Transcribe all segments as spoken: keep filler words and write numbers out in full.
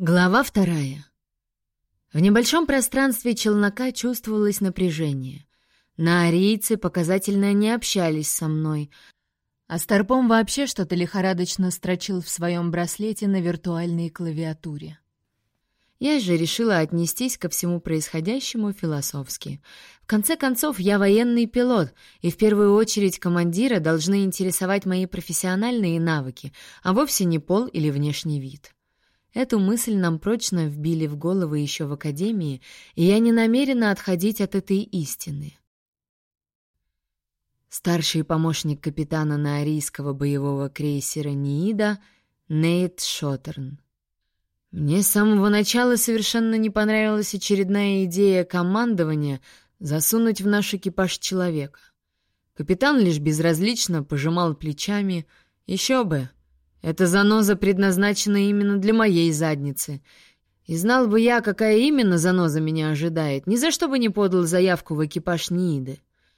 Глава вторая. В небольшом пространстве челнока чувствовалось напряжение. Наарийцы показательно не общались со мной, а Старпом вообще что-то лихорадочно строчил в своем браслете на виртуальной клавиатуре. Я же решила отнестись ко всему происходящему философски. В конце концов, я военный пилот, и в первую очередь командира должны интересовать мои профессиональные навыки, а вовсе не пол или внешний вид. Эту мысль нам прочно вбили в головы еще в академии, и я не намерена отходить от этой истины. Старший помощник капитана наарийского боевого крейсера «Ниида» Нейт Шоттерн. Мне с самого начала совершенно не понравилась очередная идея командования засунуть в наш экипаж человека. Капитан лишь безразлично пожимал плечами. Еще бы! Эта заноза предназначена именно для моей задницы. И знал бы я, какая именно заноза меня ожидает, ни за что бы не подал заявку в экипаж Нииды.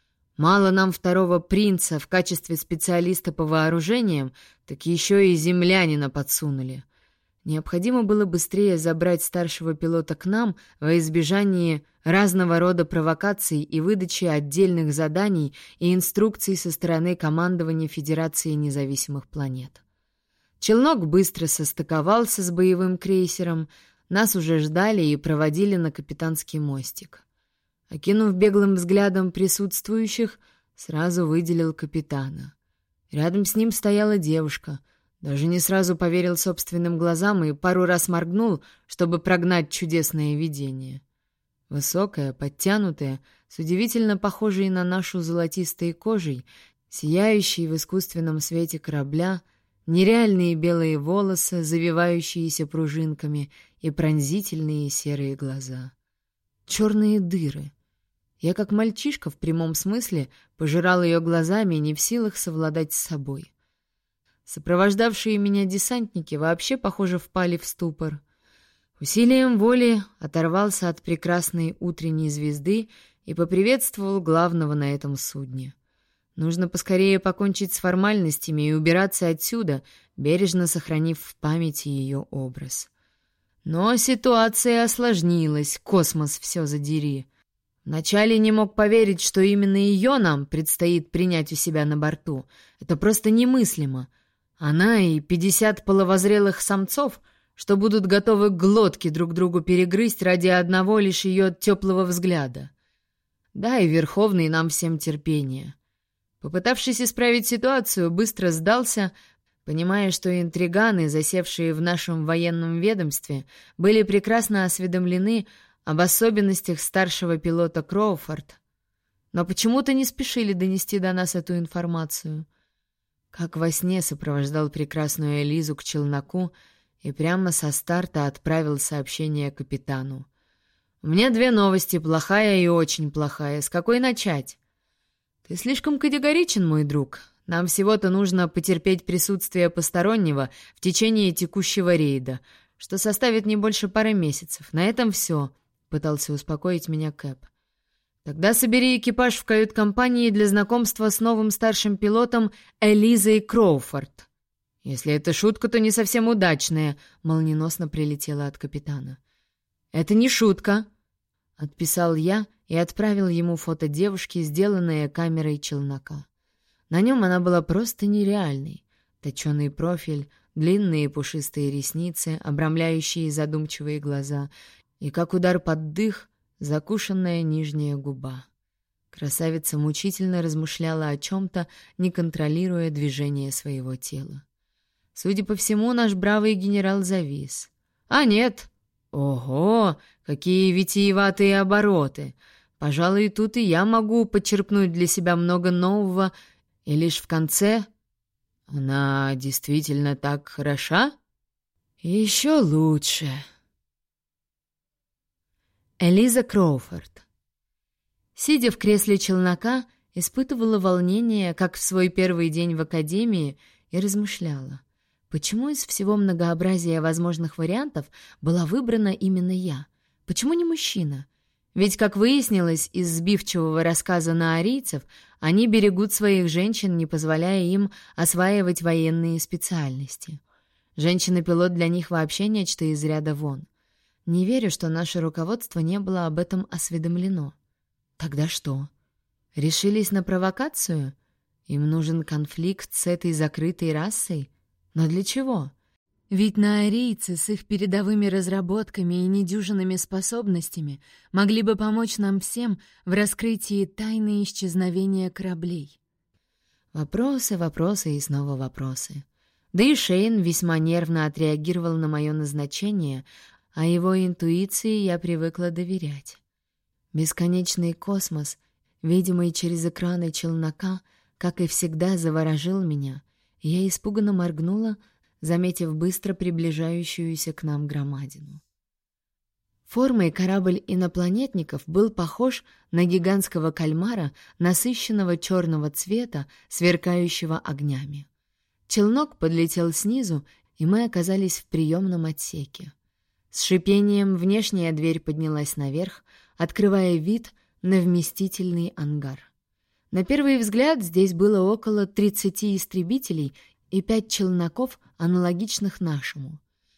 Мало нам второго принца в качестве специалиста по вооружениям, так еще и землянина подсунули. Необходимо было быстрее забрать старшего пилота к нам во избежание разного рода провокаций и выдачи отдельных заданий и инструкций со стороны командования Федерации независимых планет. Челнок быстро состыковался с боевым крейсером, нас уже ждали и проводили на капитанский мостик. Окинув беглым взглядом присутствующих, сразу выделил капитана. Рядом с ним стояла девушка. Даже не сразу поверил собственным глазам и пару раз моргнул, чтобы прогнать чудесное видение. Высокая, подтянутая, с удивительно похожей на нашу золотистой кожей, сияющей в искусственном свете корабля, нереальные белые волосы, завивающиеся пружинками, и пронзительные серые глаза. Черные дыры. Я, как мальчишка в прямом смысле, пожирал ее глазами, не в силах совладать с собой. Сопровождавшие меня десантники вообще, похоже, впали в ступор. Усилием воли оторвался от прекрасной утренней звезды и поприветствовал главного на этом судне. Нужно поскорее покончить с формальностями и убираться отсюда, бережно сохранив в памяти ее образ. Но ситуация осложнилась, космос все задери. Вначале не мог поверить, что именно ее нам предстоит принять у себя на борту. Это просто немыслимо. Она и пятьдесят половозрелых самцов, что будут готовы глотки друг другу перегрызть ради одного лишь ее теплого взгляда. Да, и Верховный нам всем терпение. Попытавшись исправить ситуацию, быстро сдался, понимая, что интриганы, засевшие в нашем военном ведомстве, были прекрасно осведомлены об особенностях старшего пилота Кроуфорд, но почему-то не спешили донести до нас эту информацию. Как во сне сопровождал прекрасную Элизу к челноку и прямо со старта отправил сообщение капитану. «У меня две новости, плохая и очень плохая. С какой начать?» «Ты слишком категоричен, мой друг. Нам всего-то нужно потерпеть присутствие постороннего в течение текущего рейда, что составит не больше пары месяцев. На этом все», — пытался успокоить меня Кэп. «Тогда собери экипаж в кают-компании для знакомства с новым старшим пилотом Элизой Кроуфорд». «Если это шутка, то не совсем удачная», — молниеносно прилетела от капитана. «Это не шутка», — отписал я и отправил ему фото девушки, сделанное камерой челнока. На нем она была просто нереальной. Точеный профиль, длинные пушистые ресницы, обрамляющие задумчивые глаза, и, как удар под дых, закушенная нижняя губа. Красавица мучительно размышляла о чем-то, не контролируя движение своего тела. Судя по всему, наш бравый генерал завис. «А нет! Ого! Какие витиеватые обороты! Пожалуй, тут и я могу почерпнуть для себя много нового, и лишь в конце... Она действительно так хороша? Еще лучше!» Элиза Кроуфорд. Сидя в кресле челнока, испытывала волнение, как в свой первый день в академии, и размышляла, почему из всего многообразия возможных вариантов была выбрана именно я? Почему не мужчина? Ведь, как выяснилось из сбивчивого рассказа наарийцев, они берегут своих женщин, не позволяя им осваивать военные специальности. Женщина-пилот для них вообще нечто из ряда вон. Не верю, что наше руководство не было об этом осведомлено. Тогда что? Решились на провокацию? Им нужен конфликт с этой закрытой расой? Но для чего? Ведь наорийцы с их передовыми разработками и недюжинными способностями могли бы помочь нам всем в раскрытии тайны исчезновения кораблей. Вопросы, вопросы и снова вопросы. Да и Шейн весьма нервно отреагировал на мое назначение, а его интуиции я привыкла доверять. Бесконечный космос, видимый через экраны челнока, как и всегда, заворожил меня, и я испуганно моргнула, заметив быстро приближающуюся к нам громадину. Формой корабль инопланетников был похож на гигантского кальмара, насыщенного черного цвета, сверкающего огнями. Челнок подлетел снизу, и мы оказались в приемном отсеке. С шипением внешняя дверь поднялась наверх, открывая вид на вместительный ангар. На первый взгляд здесь было около тридцати истребителей и пять челноков, аналогичных нашему.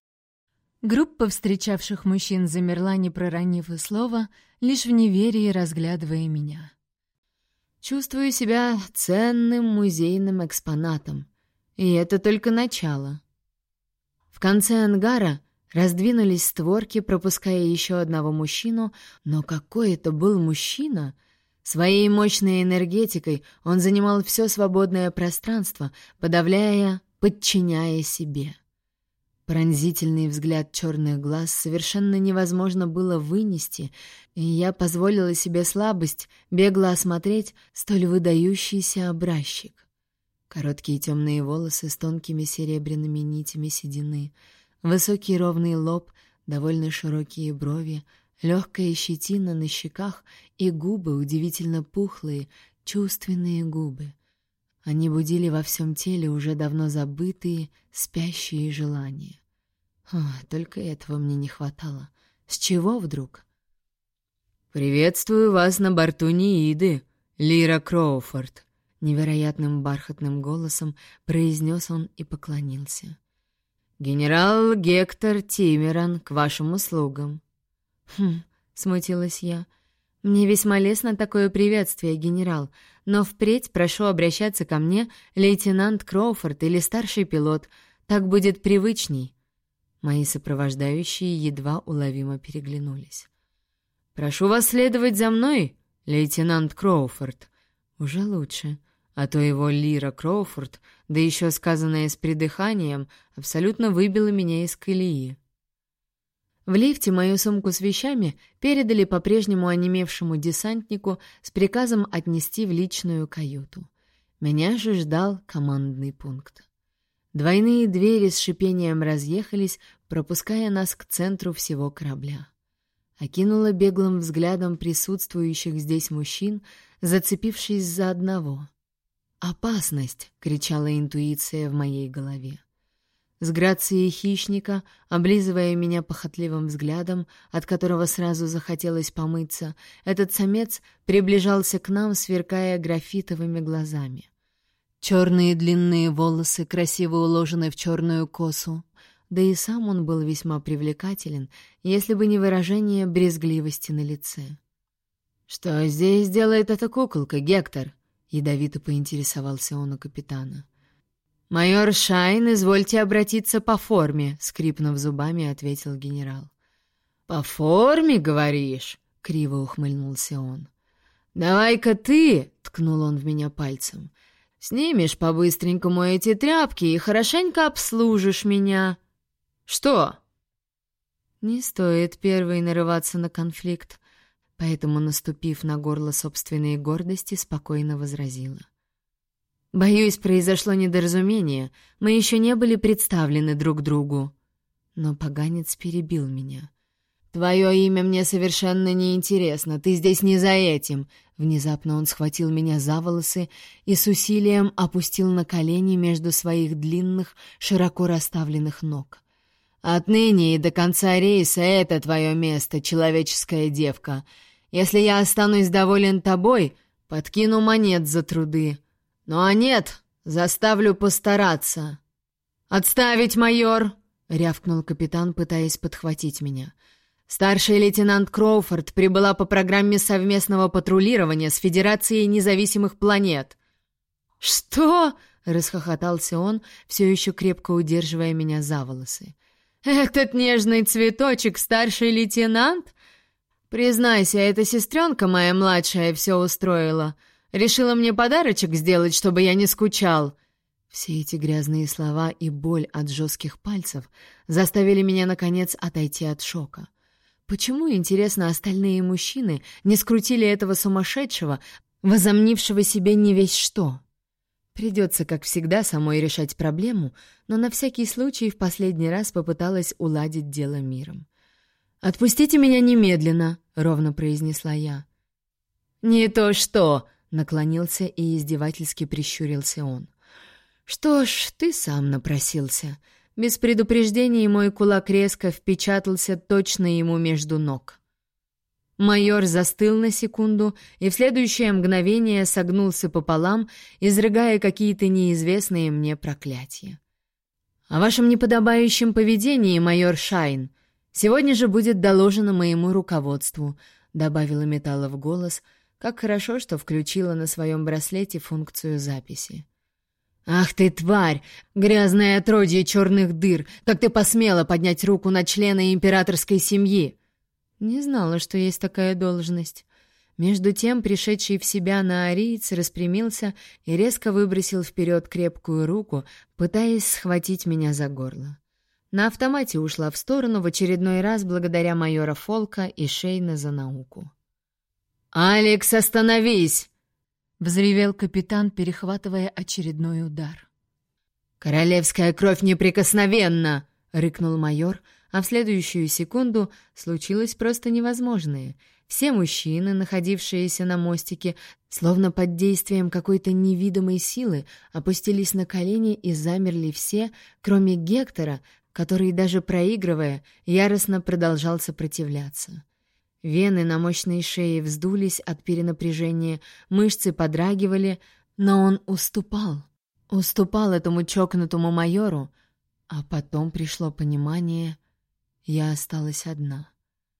Группа встречавших мужчин замерла, не проронив и слова, лишь в неверии разглядывая меня. Чувствую себя ценным музейным экспонатом, и это только начало. В конце ангара раздвинулись створки, пропуская еще одного мужчину, но какой это был мужчина! Своей мощной энергетикой он занимал все свободное пространство, подавляя, подчиняя себе. Пронзительный взгляд черных глаз совершенно невозможно было вынести, и я позволила себе слабость бегло осмотреть столь выдающийся образчик. Короткие темные волосы с тонкими серебряными нитями седины, высокий ровный лоб, довольно широкие брови, легкая щетина на щеках и губы удивительно пухлые, чувственные губы. Они будили во всем теле уже давно забытые, спящие желания. О, только этого мне не хватало. С чего вдруг? «Приветствую вас на борту Неиды, Лира Кроуфорд», — невероятным бархатным голосом произнес он и поклонился. «Генерал Гектор Тимеран к вашим услугам». «Хм», — смутилась я, — «мне весьма лестно такое приветствие, генерал, но впредь прошу обращаться ко мне, лейтенант Кроуфорд или старший пилот, так будет привычней». Мои сопровождающие едва уловимо переглянулись. «Прошу вас следовать за мной, лейтенант Кроуфорд». Уже лучше, а то его Лира Кроуфорд, да еще сказанное с придыханием, абсолютно выбило меня из колеи. В лифте мою сумку с вещами передали по-прежнему онемевшему десантнику с приказом отнести в личную каюту. Меня же ждал командный пункт. Двойные двери с шипением разъехались, пропуская нас к центру всего корабля. Окинула беглым взглядом присутствующих здесь мужчин, зацепившись за одного. «Опасность!» — кричала интуиция в моей голове. С грацией хищника, облизывая меня похотливым взглядом, от которого сразу захотелось помыться, этот самец приближался к нам, сверкая графитовыми глазами. Черные длинные волосы красиво уложены в черную косу, да и сам он был весьма привлекателен, если бы не выражение брезгливости на лице. «Что здесь делает эта куколка, Гектор?» — ядовито поинтересовался он у капитана. «Майор Шайн, извольте обратиться по форме», — скрипнув зубами, ответил генерал. «По форме, говоришь?» — криво ухмыльнулся он. «Давай-ка ты», — ткнул он в меня пальцем, — «снимешь по-быстренькому эти тряпки и хорошенько обслужишь меня». «Что?» Не стоит первой нарываться на конфликт, поэтому, наступив на горло собственной гордости, спокойно возразила. «Боюсь, произошло недоразумение. Мы еще не были представлены друг другу». Но поганец перебил меня. «Твое имя мне совершенно не интересно. Ты здесь не за этим». Внезапно он схватил меня за волосы и с усилием опустил на колени между своих длинных, широко расставленных ног. «Отныне и до конца рейса это твое место, человеческая девка. Если я останусь доволен тобой, подкину монет за труды. Ну а нет, заставлю постараться». «Отставить, майор!» — рявкнул капитан, пытаясь подхватить меня. «Старший лейтенант Кроуфорд прибыла по программе совместного патрулирования с Федерацией независимых планет». «Что?» — расхохотался он, все еще крепко удерживая меня за волосы. «Этот нежный цветочек старший лейтенант? Признайся, эта сестренка моя младшая все устроила. Решила мне подарочек сделать, чтобы я не скучал». Все эти грязные слова и боль от жестких пальцев заставили меня, наконец, отойти от шока. Почему, интересно, остальные мужчины не скрутили этого сумасшедшего, возомнившего себе не весь что? Придется, как всегда, самой решать проблему, но на всякий случай в последний раз попыталась уладить дело миром. «Отпустите меня немедленно», — ровно произнесла я. «Не то что», — наклонился и издевательски прищурился он. «Что ж, ты сам напросился». Без предупреждения мой кулак резко впечатался точно ему между ног. Майор застыл на секунду и в следующее мгновение согнулся пополам, изрыгая какие-то неизвестные мне проклятия. «О вашем неподобающем поведении, майор Шайн, сегодня же будет доложено моему руководству», — добавила металла в голос. Как хорошо, что включила на своем браслете функцию записи. «Ах ты, тварь! Грязное отродье черных дыр! Как ты посмела поднять руку на члена императорской семьи!» Не знала, что есть такая должность. Между тем, пришедший в себя наариец распрямился и резко выбросил вперед крепкую руку, пытаясь схватить меня за горло. На автомате ушла в сторону в очередной раз благодаря майора Фолка и Шейна за науку. «Алекс, остановись!» — взревел капитан, перехватывая очередной удар. «Королевская кровь неприкосновенна!» — рыкнул майор, а в следующую секунду случилось просто невозможное. Все мужчины, находившиеся на мостике, словно под действием какой-то невидимой силы, опустились на колени и замерли все, кроме Гектора, который, даже проигрывая, яростно продолжал сопротивляться. Вены на мощной шее вздулись от перенапряжения, мышцы подрагивали, но он уступал. Уступал этому чокнутому майору, а потом пришло понимание: я осталась одна.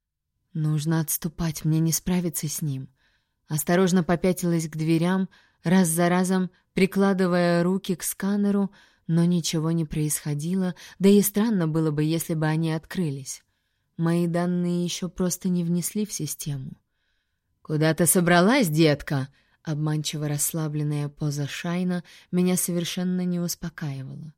Нужно отступать, мне не справиться с ним. Осторожно попятилась к дверям, раз за разом прикладывая руки к сканеру, но ничего не происходило, да и странно было бы, если бы они открылись. Мои данные еще просто не внесли в систему. «Куда ты собралась, детка?» Обманчиво расслабленная поза Шайна меня совершенно не успокаивала.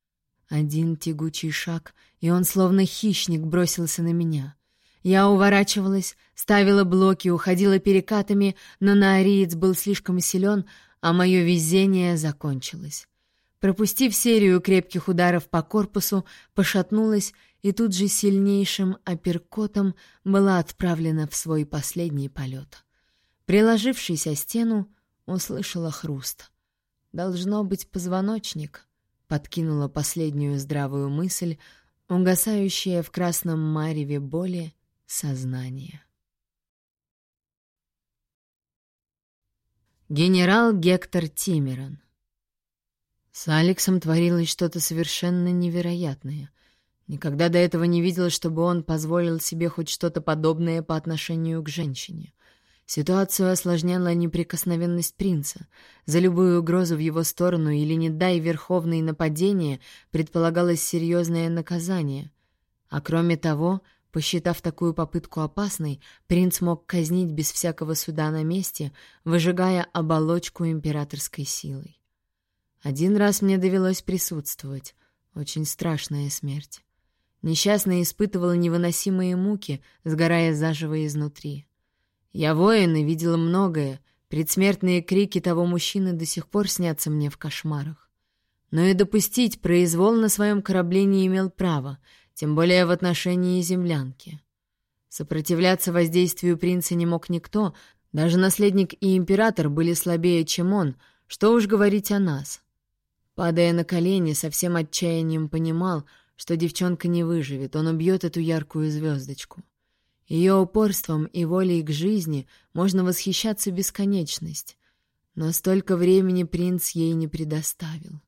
Один тягучий шаг, и он словно хищник бросился на меня. Я уворачивалась, ставила блоки, уходила перекатами, но наариец был слишком силен, а мое везение закончилось. Пропустив серию крепких ударов по корпусу, пошатнулась и тут же сильнейшим апперкотом была отправлена в свой последний полет. Приложившись о стену, услышала хруст. «Должно быть позвоночник», — подкинула последнюю здравую мысль, угасающая в красном мареве боли сознание. Генерал Гектор Тимеран. С Алексом творилось что-то совершенно невероятное. Никогда до этого не видела, чтобы он позволил себе хоть что-то подобное по отношению к женщине. Ситуацию осложняла неприкосновенность принца. За любую угрозу в его сторону или, не дай, верховные нападения, предполагалось серьезное наказание. А кроме того, посчитав такую попытку опасной, принц мог казнить без всякого суда на месте, выжигая оболочку императорской силой. Один раз мне довелось присутствовать. Очень страшная смерть. Несчастный испытывал невыносимые муки, сгорая заживо изнутри. Я воин и видела многое. Предсмертные крики того мужчины до сих пор снятся мне в кошмарах. Но и допустить произвол на своем корабле не имел права, тем более в отношении землянки. Сопротивляться воздействию принца не мог никто, даже наследник и император были слабее, чем он, что уж говорить о нас. Падая на колени, со всем отчаянием понимал, что девчонка не выживет, он убьет эту яркую звездочку. Ее упорством и волей к жизни можно восхищаться бесконечность, но столько времени принц ей не предоставил.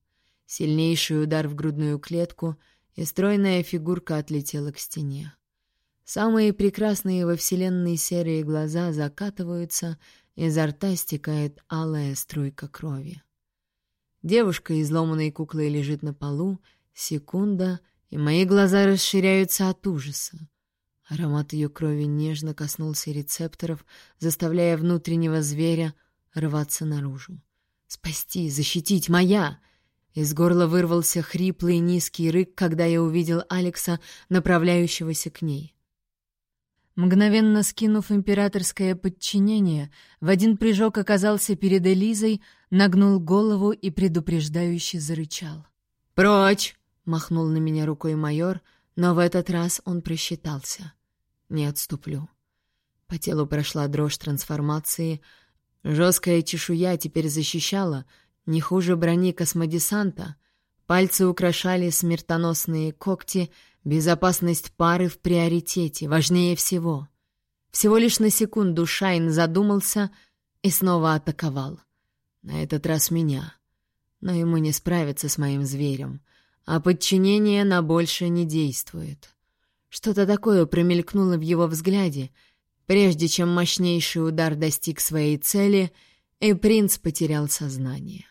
Сильнейший удар в грудную клетку, и стройная фигурка отлетела к стене. Самые прекрасные во вселенной серые глаза закатываются, изо рта стекает алая струйка крови. Девушка, изломанной куклой, лежит на полу, секунда, и мои глаза расширяются от ужаса. Аромат ее крови нежно коснулся рецепторов, заставляя внутреннего зверя рваться наружу. «Спасти, защитить, моя!» Из горла вырвался хриплый низкий рык, когда я увидел Алекса, направляющегося к ней. Мгновенно скинув императорское подчинение, в один прыжок оказался перед Элизой, нагнул голову и предупреждающе зарычал. «Прочь!» — махнул на меня рукой майор, но в этот раз он просчитался. «Не отступлю». По телу прошла дрожь трансформации. Жесткая чешуя теперь защищала, не хуже брони космодесанта. Пальцы украшали смертоносные когти, безопасность пары в приоритете, важнее всего. Всего лишь на секунду Шайн задумался и снова атаковал. На этот раз меня. Но ему не справиться с моим зверем, а подчинение на больше не действует. Что-то такое промелькнуло в его взгляде, прежде чем мощнейший удар достиг своей цели, и принц потерял сознание.